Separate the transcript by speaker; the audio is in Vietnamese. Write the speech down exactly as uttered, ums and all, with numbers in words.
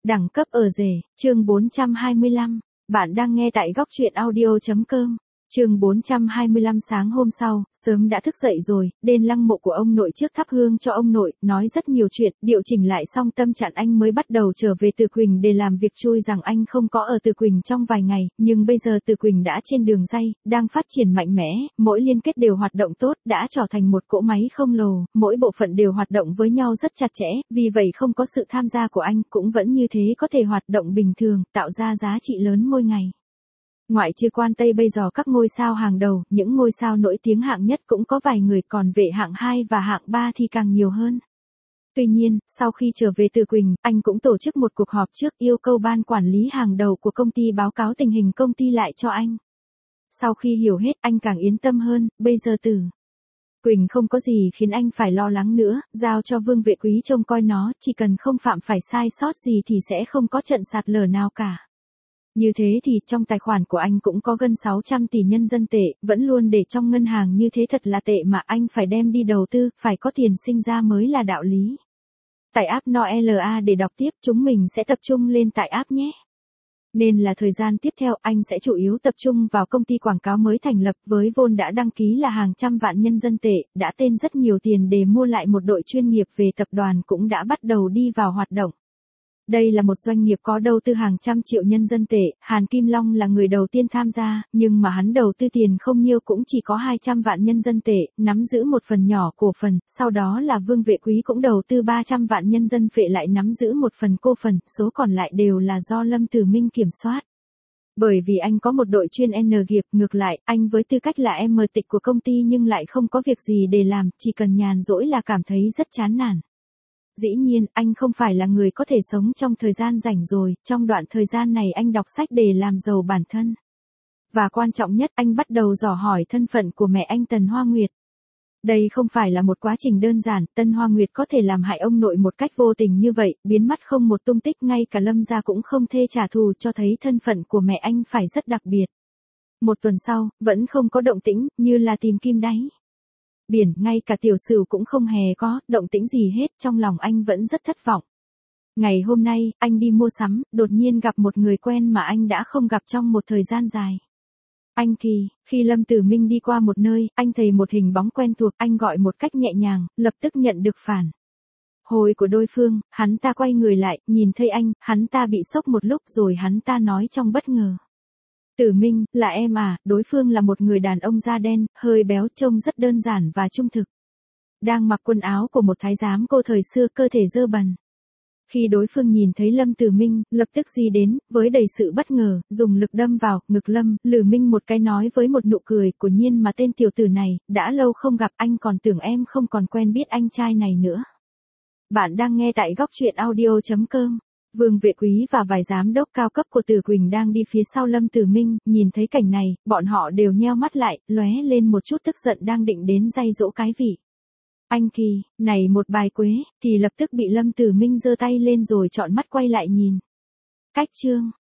Speaker 1: Đẳng cấp ở rể, chương bốn trăm hai mươi lăm. Bạn đang nghe tại góc truyện audio.com. Chương bốn trăm hai mươi lăm. Sáng hôm sau, sớm đã thức dậy rồi, đến lăng mộ của ông nội trước thắp hương cho ông nội, nói rất nhiều chuyện, điều chỉnh lại xong tâm trạng anh mới bắt đầu trở về Từ Quỳnh để làm việc. Chui rằng anh không có ở Từ Quỳnh trong vài ngày, nhưng bây giờ Từ Quỳnh đã trên đường ray, đang phát triển mạnh mẽ, mỗi liên kết đều hoạt động tốt, đã trở thành một cỗ máy khổng lồ, mỗi bộ phận đều hoạt động với nhau rất chặt chẽ, vì vậy không có sự tham gia của anh cũng vẫn như thế có thể hoạt động bình thường, tạo ra giá trị lớn mỗi ngày. Ngoại trừ Quan Tây bây giờ các ngôi sao hàng đầu, những ngôi sao nổi tiếng hạng nhất cũng có vài người, còn vệ hạng hai và hạng ba thì càng nhiều hơn. Tuy nhiên, sau khi trở về Từ Quỳnh, anh cũng tổ chức một cuộc họp trước, yêu cầu ban quản lý hàng đầu của công ty báo cáo tình hình công ty lại cho anh. Sau khi hiểu hết, anh càng yên tâm hơn, bây giờ Từ Quỳnh không có gì khiến anh phải lo lắng nữa, giao cho Vương Vệ Quý trông coi nó, chỉ cần không phạm phải sai sót gì thì sẽ không có trận sạt lở nào cả. Như thế thì trong tài khoản của anh cũng có gần sáu trăm tỷ nhân dân tệ, vẫn luôn để trong ngân hàng như thế thật là tệ mà anh phải đem đi đầu tư, phải có tiền sinh ra mới là đạo lý. Tải app en o lờ a để đọc tiếp, chúng mình sẽ tập trung lên tải app nhé. Nên là thời gian tiếp theo anh sẽ chủ yếu tập trung vào công ty quảng cáo mới thành lập với vốn đã đăng ký là hàng trăm vạn nhân dân tệ, đã tên rất nhiều tiền để mua lại một đội chuyên nghiệp về tập đoàn cũng đã bắt đầu đi vào hoạt động. Đây là một doanh nghiệp có đầu tư hàng trăm triệu nhân dân tệ, Hàn Kim Long là người đầu tiên tham gia, nhưng mà hắn đầu tư tiền không nhiều cũng chỉ có hai trăm vạn nhân dân tệ, nắm giữ một phần nhỏ cổ phần, sau đó là Vương Vệ Quý cũng đầu tư ba trăm vạn nhân dân tệ lại nắm giữ một phần cổ phần, số còn lại đều là do Lâm Tử Minh kiểm soát. Bởi vì anh có một đội chuyên N nghiệp, ngược lại, anh với tư cách là em tịch của công ty nhưng lại không có việc gì để làm, chỉ cần nhàn rỗi là cảm thấy rất chán nản. Dĩ nhiên, anh không phải là người có thể sống trong thời gian rảnh rồi, trong đoạn thời gian này anh đọc sách để làm giàu bản thân. Và quan trọng nhất, anh bắt đầu dò hỏi thân phận của mẹ anh Tần Hoa Nguyệt. Đây không phải là một quá trình đơn giản, Tân Hoa Nguyệt có thể làm hại ông nội một cách vô tình như vậy, biến mất không một tung tích, ngay cả Lâm gia cũng không thê trả thù, cho thấy thân phận của mẹ anh phải rất đặc biệt. Một tuần sau, vẫn không có động tĩnh, như là tìm kim đáy biển, ngay cả Tiểu Sửu cũng không hề có động tĩnh gì hết, trong lòng anh vẫn rất thất vọng. Ngày hôm nay, anh đi mua sắm, đột nhiên gặp một người quen mà anh đã không gặp trong một thời gian dài. Anh Kỳ, khi Lâm Tử Minh đi qua một nơi, anh thấy một hình bóng quen thuộc, anh gọi một cách nhẹ nhàng, lập tức nhận được phản hồi của đối phương, hắn ta quay người lại, nhìn thấy anh, hắn ta bị sốc một lúc rồi hắn ta nói trong bất ngờ. Tử Minh, là em à? Đối phương là một người đàn ông da đen, hơi béo, trông rất đơn giản và trung thực. Đang mặc quần áo của một thái giám cô thời xưa, cơ thể dơ bẩn. Khi đối phương nhìn thấy Lâm Tử Minh, lập tức di đến, với đầy sự bất ngờ, dùng lực đâm vào ngực Lâm Lử Minh một cái, nói với một nụ cười, của nhiên mà tên tiểu tử này, đã lâu không gặp, anh còn tưởng em không còn quen biết anh trai này nữa. Bạn đang nghe tại góc truyện audio.com. Vương Vệ Quý và vài giám đốc cao cấp của Từ Quỳnh đang đi phía sau Lâm Tử Minh, nhìn thấy cảnh này, bọn họ đều nheo mắt lại, lóe lên một chút tức giận, đang định đến day dỗ cái vị. Anh Kỳ, này một bài quế, thì lập tức bị Lâm Tử Minh giơ tay lên rồi trọn mắt quay lại nhìn. Cách chương